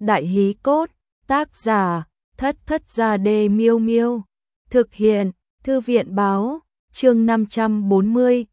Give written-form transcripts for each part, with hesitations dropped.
Đại hí cốt, tác giả, Thất Thất Gia Đê Miêu Miêu. Thực hiện, Thư viện báo, chương 540,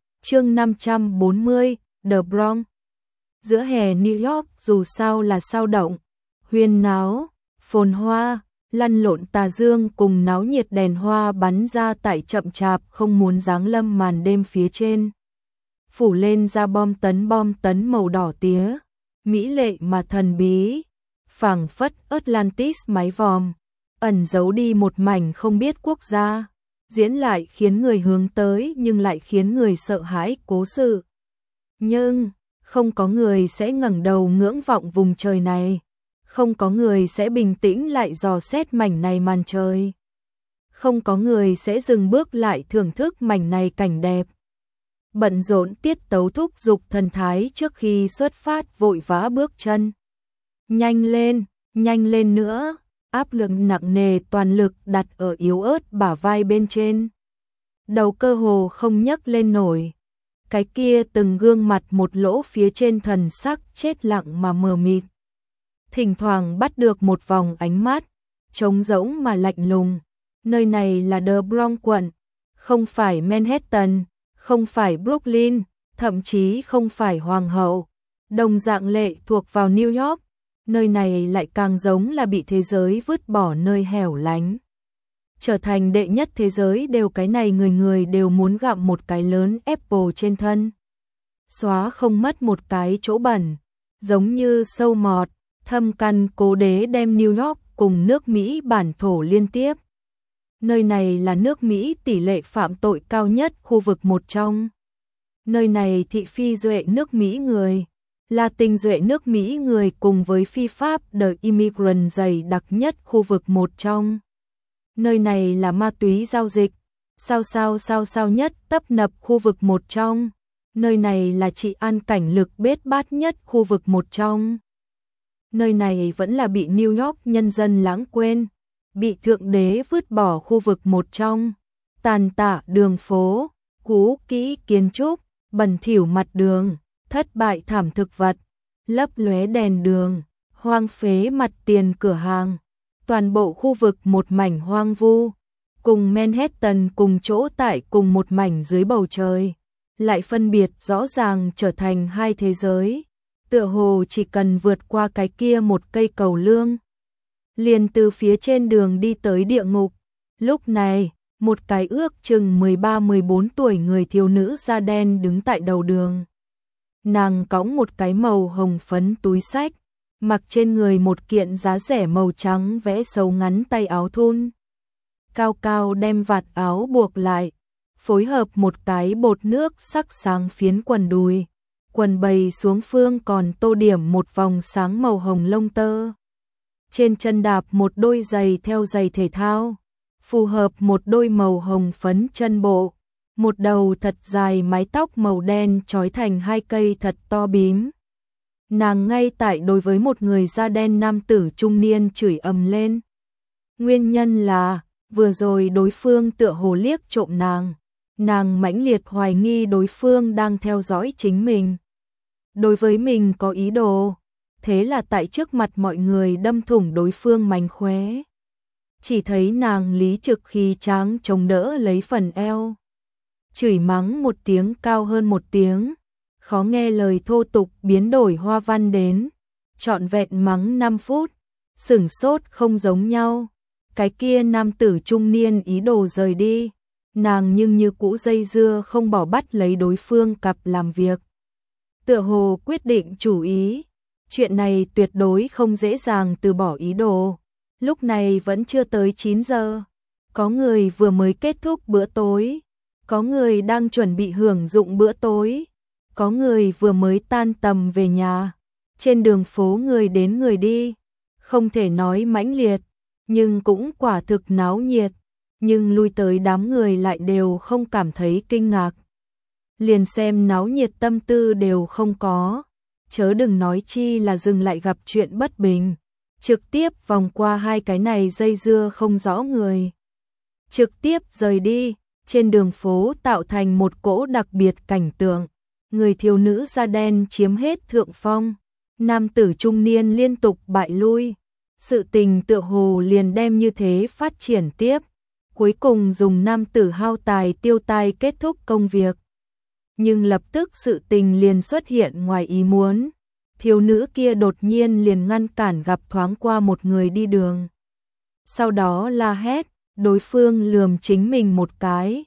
The Bronx. Giữa hè New York dù sao là sao động, huyên náo, phồn hoa, lăn lộn tà dương cùng náo nhiệt đèn hoa bắn ra tại chậm chạp không muốn giáng lâm màn đêm phía trên. Phủ lên ra bom tấn màu đỏ tía, mỹ lệ mà thần bí, phảng phất Atlantis mái vòm, ẩn giấu đi một mảnh không biết quốc gia, diễn lại khiến người hướng tới nhưng lại khiến người sợ hãi cố sự. Nhưng, không có người sẽ ngẩng đầu ngưỡng vọng vùng trời này, không có người sẽ bình tĩnh lại dò xét mảnh này màn trời. Không có người sẽ dừng bước lại thưởng thức mảnh này cảnh đẹp. Bận rộn tiết tấu thúc giục thần thái trước khi xuất phát vội vã bước chân. Nhanh lên nữa, áp lực nặng nề toàn lực đặt ở yếu ớt bả vai bên trên. Đầu cơ hồ không nhấc lên nổi. Cái kia từng gương mặt một lỗ phía trên thần sắc chết lặng mà mờ mịt. Thỉnh thoảng bắt được một vòng ánh mắt, trống rỗng mà lạnh lùng. Nơi này là The Bronx quận, không phải Manhattan, không phải Brooklyn, thậm chí không phải Hoàng hậu. Đồng dạng lệ thuộc vào New York, nơi này lại càng giống là bị thế giới vứt bỏ nơi hẻo lánh. Trở thành đệ nhất thế giới đều cái này người người đều muốn gặm một cái lớn Apple trên thân. Xóa không mất một cái chỗ bẩn, giống như sâu mọt, thâm căn cố đế đem New York cùng nước Mỹ bản thổ liên tiếp. Nơi này là nước Mỹ tỷ lệ phạm tội cao nhất khu vực một trong. Nơi này thị phi duệ nước Mỹ người, là tinh duệ nước Mỹ người cùng với phi pháp The Immigrant dày đặc nhất khu vực một trong. Nơi này là ma túy giao dịch, sao nhất tấp nập khu vực một trong. Nơi này là trị an cảnh lực bết bát nhất khu vực một trong. Nơi này vẫn là bị New York nhân dân lãng quên, bị thượng đế vứt bỏ khu vực một trong. Tàn tạ đường phố, cũ kỹ kiến trúc, bẩn thỉu mặt đường, thất bại thảm thực vật, lấp lóe đèn đường, hoang phế mặt tiền cửa hàng. Toàn bộ khu vực một mảnh hoang vu, cùng Manhattan cùng chỗ tại cùng một mảnh dưới bầu trời, lại phân biệt rõ ràng trở thành hai thế giới. Tựa hồ chỉ cần vượt qua cái kia một cây cầu lương, liền từ phía trên đường đi tới địa ngục. Lúc này, một cái ước chừng 13-14 tuổi người thiếu nữ da đen đứng tại đầu đường. Nàng cõng một cái màu hồng phấn túi xách, mặc trên người một kiện giá rẻ màu trắng vẽ sâu ngắn tay áo thun. Cao cao đem vạt áo buộc lại, phối hợp một cái bột nước sắc sáng phiến quần đùi. Quần bày xuống phương còn tô điểm một vòng sáng màu hồng lông tơ. Trên chân đạp một đôi giày theo giày thể thao, phù hợp một đôi màu hồng phấn chân bộ. Một đầu thật dài mái tóc màu đen trói thành hai cây thật to bím. Nàng ngay tại đối với một người da đen nam tử trung niên chửi ầm lên. Nguyên nhân là, vừa rồi đối phương tựa hồ liếc trộm nàng. Nàng mãnh liệt hoài nghi đối phương đang theo dõi chính mình. Đối với mình có ý đồ, thế là tại trước mặt mọi người đâm thủng đối phương mánh khóe. Chỉ thấy nàng lý trực khí tráng chống đỡ lấy phần eo. Chửi mắng một tiếng cao hơn một tiếng, khó nghe lời thô tục biến đổi hoa văn đến. Trọn vẹn mắng 5 phút, sửng sốt không giống nhau. Cái kia nam tử trung niên ý đồ rời đi, nàng nhưng như cũ dây dưa không bỏ bắt lấy đối phương cặp làm việc. Tựa hồ quyết định chủ ý, chuyện này tuyệt đối không dễ dàng từ bỏ ý đồ. Lúc này vẫn chưa tới 9 giờ, có người vừa mới kết thúc bữa tối, có người đang chuẩn bị hưởng dụng bữa tối, có người vừa mới tan tầm về nhà. Trên đường phố người đến người đi, không thể nói mãnh liệt, nhưng cũng quả thực náo nhiệt. Nhưng lui tới đám người lại đều không cảm thấy kinh ngạc. Liền xem náo nhiệt tâm tư đều không có, chớ đừng nói chi là dừng lại gặp chuyện bất bình. Trực tiếp vòng qua hai cái này dây dưa không rõ người. Trực tiếp rời đi, trên đường phố tạo thành một cỗ đặc biệt cảnh tượng. Người thiếu nữ da đen chiếm hết thượng phong, nam tử trung niên liên tục bại lui. Sự tình tựa hồ liền đem như thế phát triển tiếp, cuối cùng dùng nam tử hao tài tiêu tai kết thúc công việc. Nhưng lập tức sự tình liền xuất hiện ngoài ý muốn. Thiếu nữ kia đột nhiên liền ngăn cản gặp thoáng qua một người đi đường. Sau đó la hét, đối phương lườm chính mình một cái,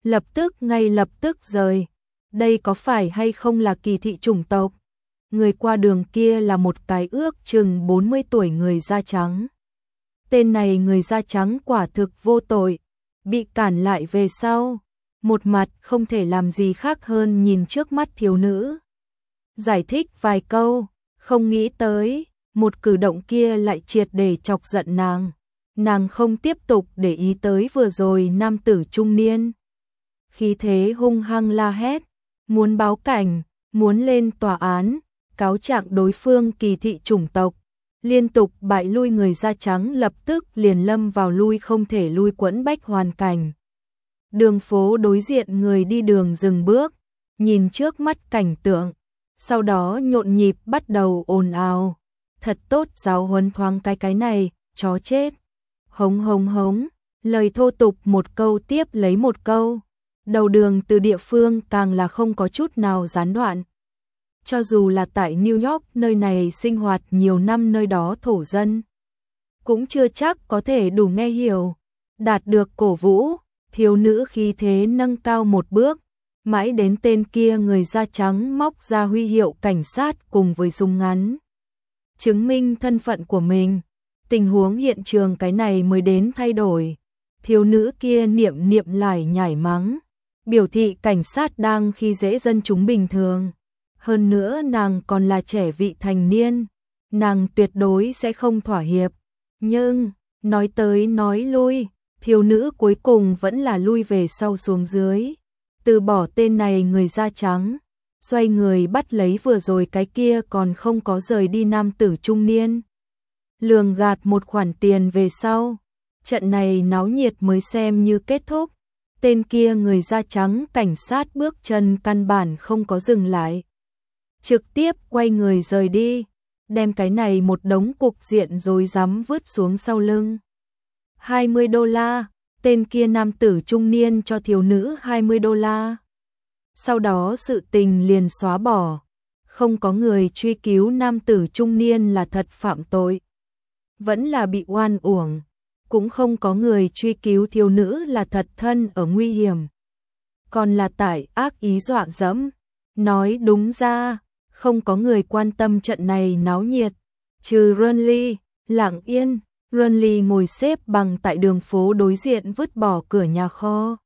ngay lập tức rời. Đây có phải hay không là kỳ thị chủng tộc? Người qua đường kia là một cái ước chừng 40 tuổi người da trắng. Tên này người da trắng quả thực vô tội, bị cản lại về sau, một mặt không thể làm gì khác hơn nhìn trước mắt thiếu nữ. Giải thích vài câu, không nghĩ tới, một cử động kia lại triệt để chọc giận nàng. Nàng không tiếp tục để ý tới vừa rồi nam tử trung niên. Khí thế hung hăng la hét, muốn báo cảnh, muốn lên tòa án, cáo trạng đối phương kỳ thị chủng tộc. Liên tục bại lui người da trắng lập tức liền lâm vào lui không thể lui quẫn bách hoàn cảnh. Đường phố đối diện người đi đường dừng bước, nhìn trước mắt cảnh tượng, sau đó nhộn nhịp bắt đầu ồn ào. Thật tốt giáo huấn thoáng cái này, chó chết. Hống hống hống, lời thô tục một câu tiếp lấy một câu. Đầu đường từ địa phương càng là không có chút nào gián đoạn. Cho dù là tại New York nơi này sinh hoạt nhiều năm nơi đó thổ dân, cũng chưa chắc có thể đủ nghe hiểu. Đạt được cổ vũ, thiếu nữ khí thế nâng cao một bước, mãi đến tên kia người da trắng móc ra huy hiệu cảnh sát cùng với súng ngắn. Chứng minh thân phận của mình, tình huống hiện trường cái này mới đến thay đổi. Thiếu nữ kia niệm lải nhải mắng, biểu thị cảnh sát đang khi dễ dân chúng bình thường. Hơn nữa nàng còn là trẻ vị thành niên, nàng tuyệt đối sẽ không thỏa hiệp. Nhưng, nói tới nói lui, thiếu nữ cuối cùng vẫn là lui về sau xuống dưới. Từ bỏ tên này người da trắng, xoay người bắt lấy vừa rồi cái kia còn không có rời đi nam tử trung niên. Lường gạt một khoản tiền về sau, trận này náo nhiệt mới xem như kết thúc. Tên kia người da trắng cảnh sát bước chân căn bản không có dừng lại, trực tiếp quay người rời đi, đem cái này một đống cục diện rối rắm vứt xuống sau lưng. $20, tên kia nam tử trung niên cho thiếu nữ $20. Sau đó sự tình liền xóa bỏ, không có người truy cứu nam tử trung niên là thật phạm tội, vẫn là bị oan uổng, cũng không có người truy cứu thiếu nữ là thật thân ở nguy hiểm, còn là tại ác ý dọa dẫm. Nói đúng ra, không có người quan tâm trận này náo nhiệt, trừ Runley, lặng yên. Runley ngồi xếp bằng tại đường phố đối diện vứt bỏ cửa nhà kho.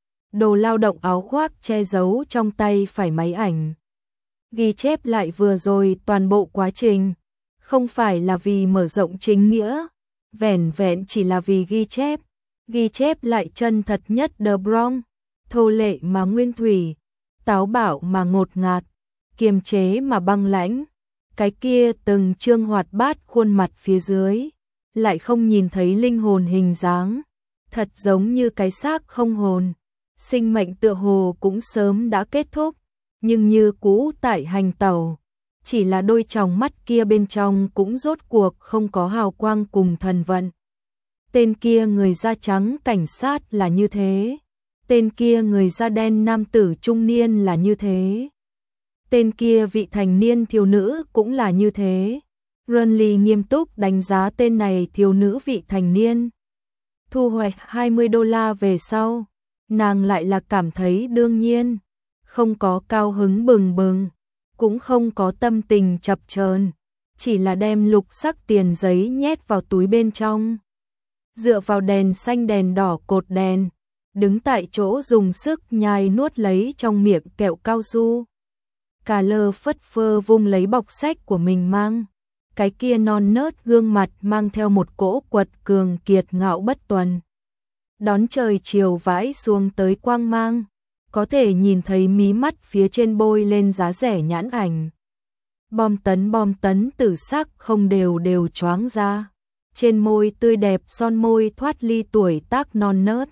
Đồ lao động áo khoác che giấu trong tay phải máy ảnh. Ghi chép lại vừa rồi toàn bộ quá trình, không phải là vì mở rộng chính nghĩa, vẻn vẹn chỉ là vì ghi chép lại chân thật nhất The Bronx, thô lệ mà nguyên thủy, táo bạo mà ngột ngạt, kiềm chế mà băng lãnh. Cái kia từng trương hoạt bát khuôn mặt phía dưới, lại không nhìn thấy linh hồn hình dáng, thật giống như cái xác không hồn. Sinh mệnh tựa hồ cũng sớm đã kết thúc, nhưng như cũ tại hành tẩu, chỉ là đôi tròng mắt kia bên trong cũng rốt cuộc không có hào quang cùng thần vận. Tên kia người da trắng cảnh sát là như thế, tên kia người da đen nam tử trung niên là như thế, tên kia vị thành niên thiếu nữ cũng là như thế. Runley nghiêm túc đánh giá tên này thiếu nữ vị thành niên. Thu hoạch $20 về sau, nàng lại là cảm thấy đương nhiên, không có cao hứng bừng bừng, cũng không có tâm tình chập chờn, chỉ là đem lục sắc tiền giấy nhét vào túi bên trong. Dựa vào đèn xanh đèn đỏ cột đèn, đứng tại chỗ dùng sức nhai nuốt lấy trong miệng kẹo cao su. Cà lơ phất phơ vung lấy bọc sách của mình mang. Cái kia non nớt gương mặt mang theo một cỗ quật cường kiệt ngạo bất tuần. Đón trời chiều vãi xuống tới quang mang, có thể nhìn thấy mí mắt phía trên bôi lên giá rẻ nhãn ảnh. Bom tấn tử sắc không đều choáng ra. Trên môi tươi đẹp son môi thoát ly tuổi tác non nớt.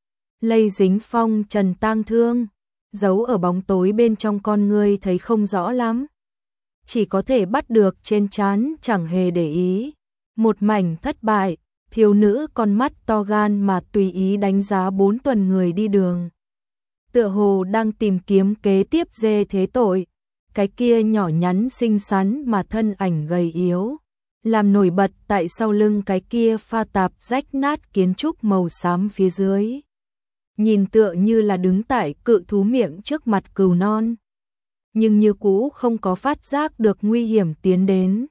Lây dính phong trần tang thương, giấu ở bóng tối bên trong con ngươi thấy không rõ lắm. chỉ có thể bắt được trên trán, chẳng hề để ý. Một mảnh thất bại, thiếu nữ con mắt to gan mà tùy ý đánh giá 4 tuần người đi đường. Tựa hồ đang tìm kiếm kế tiếp dê thế tội. Cái kia nhỏ nhắn xinh xắn mà thân ảnh gầy yếu, làm nổi bật tại sau lưng cái kia pha tạp rách nát kiến trúc màu xám phía dưới. Nhìn tựa như là đứng tại cự thú miệng trước mặt cừu non. Nhưng như cũ không có phát giác được nguy hiểm tiến đến.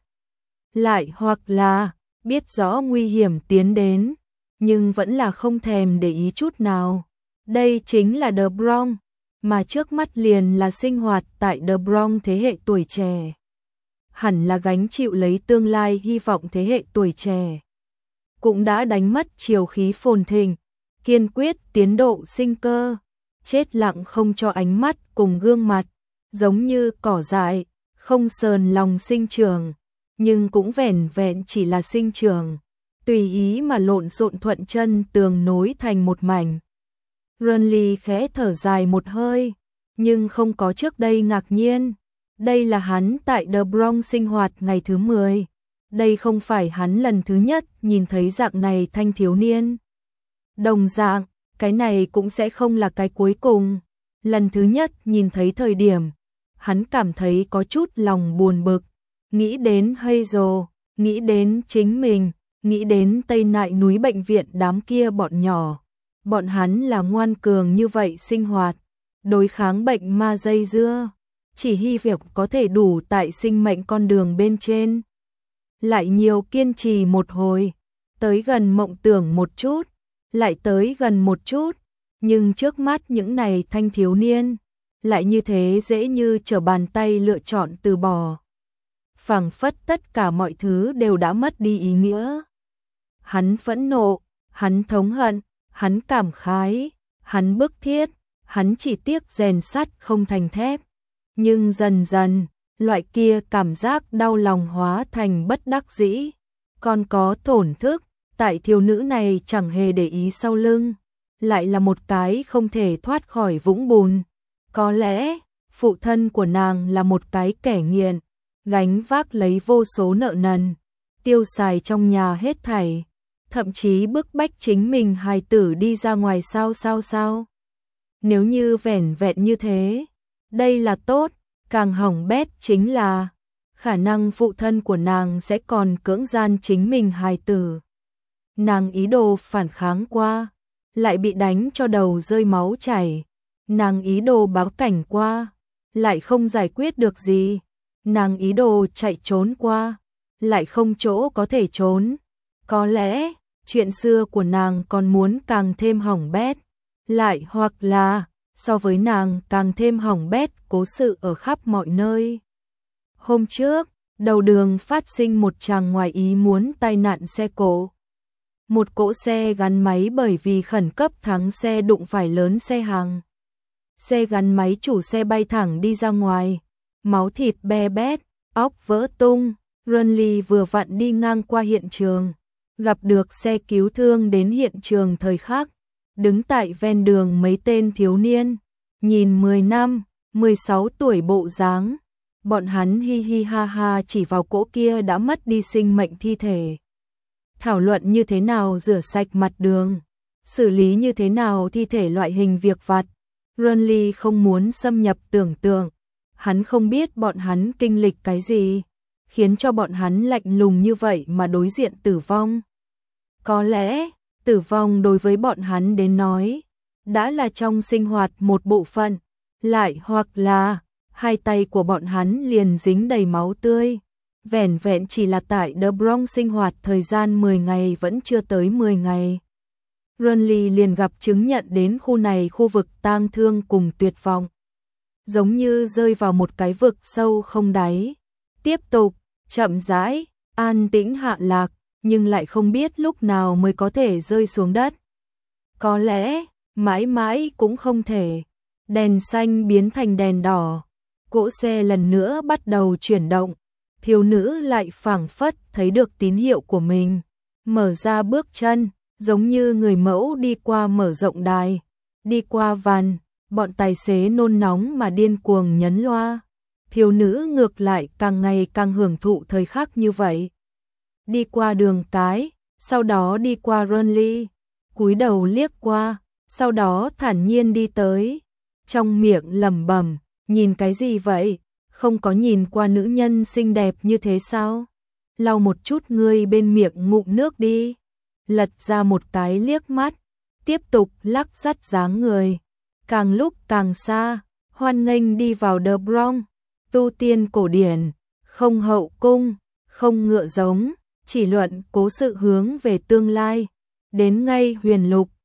Lại hoặc là biết rõ nguy hiểm tiến đến, nhưng vẫn là không thèm để ý chút nào. Đây chính là The Bronx, mà trước mắt liền là sinh hoạt tại The Bronx thế hệ tuổi trẻ. Hẳn là gánh chịu lấy tương lai hy vọng thế hệ tuổi trẻ. Cũng đã đánh mất chiều khí phồn thịnh, kiên quyết tiến độ sinh cơ, chết lặng không cho ánh mắt cùng gương mặt, giống như cỏ dại, không sờn lòng sinh trưởng, nhưng cũng vẻn vẹn chỉ là sinh trưởng, tùy ý mà lộn xộn thuận chân tường nối thành một mảnh. Renly khẽ thở dài một hơi, nhưng không có trước đây ngạc nhiên. Đây là hắn tại The Bronx sinh hoạt ngày thứ 10. Đây không phải hắn lần thứ nhất nhìn thấy dạng này thanh thiếu niên. Đồng dạng, cái này cũng sẽ không là cái cuối cùng. Lần thứ nhất nhìn thấy thời điểm, hắn cảm thấy có chút lòng buồn bực. Nghĩ đến Hazel, nghĩ đến chính mình, nghĩ đến Tây Nại núi bệnh viện đám kia bọn nhỏ. Bọn hắn là ngoan cường như vậy sinh hoạt, đối kháng bệnh ma dây dưa, chỉ hy vọng có thể đủ tại sinh mệnh con đường bên trên. Lại nhiều kiên trì một hồi, tới gần mộng tưởng một chút, lại tới gần một chút, nhưng trước mắt những này thanh thiếu niên, lại như thế dễ như trở bàn tay lựa chọn từ bỏ. Phảng phất tất cả mọi thứ đều đã mất đi ý nghĩa. Hắn phẫn nộ, hắn thống hận, hắn cảm khái, hắn bức thiết, hắn chỉ tiếc rèn sắt không thành thép. Nhưng dần dần, loại kia cảm giác đau lòng hóa thành bất đắc dĩ. Còn có thổn thức, tại thiếu nữ này chẳng hề để ý sau lưng, lại là một cái không thể thoát khỏi vũng bùn. Có lẽ, phụ thân của nàng là một cái kẻ nghiện, gánh vác lấy vô số nợ nần, tiêu xài trong nhà hết thảy. Thậm chí bức bách chính mình hài tử đi ra ngoài sao. Nếu như vẻn vẹn như thế, đây là tốt, càng hỏng bét chính là khả năng phụ thân của nàng sẽ còn cưỡng gian chính mình hài tử. Nàng ý đồ phản kháng qua, lại bị đánh cho đầu rơi máu chảy. Nàng ý đồ báo cảnh qua, lại không giải quyết được gì. Nàng ý đồ chạy trốn qua, lại không chỗ có thể trốn. Có lẽ chuyện xưa của nàng còn muốn càng thêm hỏng bét, lại hoặc là so với nàng càng thêm hỏng bét cố sự ở khắp mọi nơi. Hôm trước, đầu đường phát sinh một chàng ngoài ý muốn tai nạn xe cộ. Một cỗ xe gắn máy bởi vì khẩn cấp thắng xe đụng phải lớn xe hàng. Xe gắn máy chủ xe bay thẳng đi ra ngoài, máu thịt be bét, óc vỡ tung. Renly vừa vặn đi ngang qua hiện trường, gặp được xe cứu thương đến hiện trường thời khắc. Đứng tại ven đường mấy tên thiếu niên, nhìn 10 năm, 16 tuổi bộ dáng. Bọn hắn hi hi ha ha chỉ vào cỗ kia đã mất đi sinh mệnh thi thể. Thảo luận như thế nào rửa sạch mặt đường, xử lý như thế nào thi thể loại hình việc vặt. Renly không muốn xâm nhập tưởng tượng, hắn không biết bọn hắn kinh lịch cái gì, khiến cho bọn hắn lạnh lùng như vậy mà đối diện tử vong. Có lẽ, tử vong đối với bọn hắn đến nói, đã là trong sinh hoạt một bộ phận, lại hoặc là hai tay của bọn hắn liền dính đầy máu tươi. Vẻn vẹn chỉ là tại The Bronx sinh hoạt thời gian 10 ngày vẫn chưa tới 10 ngày. Renly liền gặp chứng nhận đến khu này khu vực tang thương cùng tuyệt vọng. Giống như rơi vào một cái vực sâu không đáy. Tiếp tục, chậm rãi, an tĩnh hạ lạc, nhưng lại không biết lúc nào mới có thể rơi xuống đất. Có lẽ, mãi mãi cũng không thể. Đèn xanh biến thành đèn đỏ. Cỗ xe lần nữa bắt đầu chuyển động. Thiếu nữ lại phảng phất thấy được tín hiệu của mình. Mở ra bước chân, giống như người mẫu đi qua mở rộng đài. Đi qua van, bọn tài xế nôn nóng mà điên cuồng nhấn loa. thiếu nữ ngược lại càng ngày càng hưởng thụ thời khắc như vậy. Đi qua đường cái, sau đó đi qua Runley, cúi đầu liếc qua, sau đó thản nhiên đi tới, trong miệng lẩm bẩm, nhìn cái gì vậy? Không có nhìn qua nữ nhân xinh đẹp như thế sao? Lau một chút ngươi bên miệng ngụm nước đi. Lật ra một cái liếc mắt, tiếp tục lắc dắt dáng người, càng lúc càng xa, hoan nghênh đi vào The Bronx, tu tiên cổ điển, không hậu cung, không ngựa giống, chỉ luận cố sự hướng về tương lai, đến ngay huyền lục,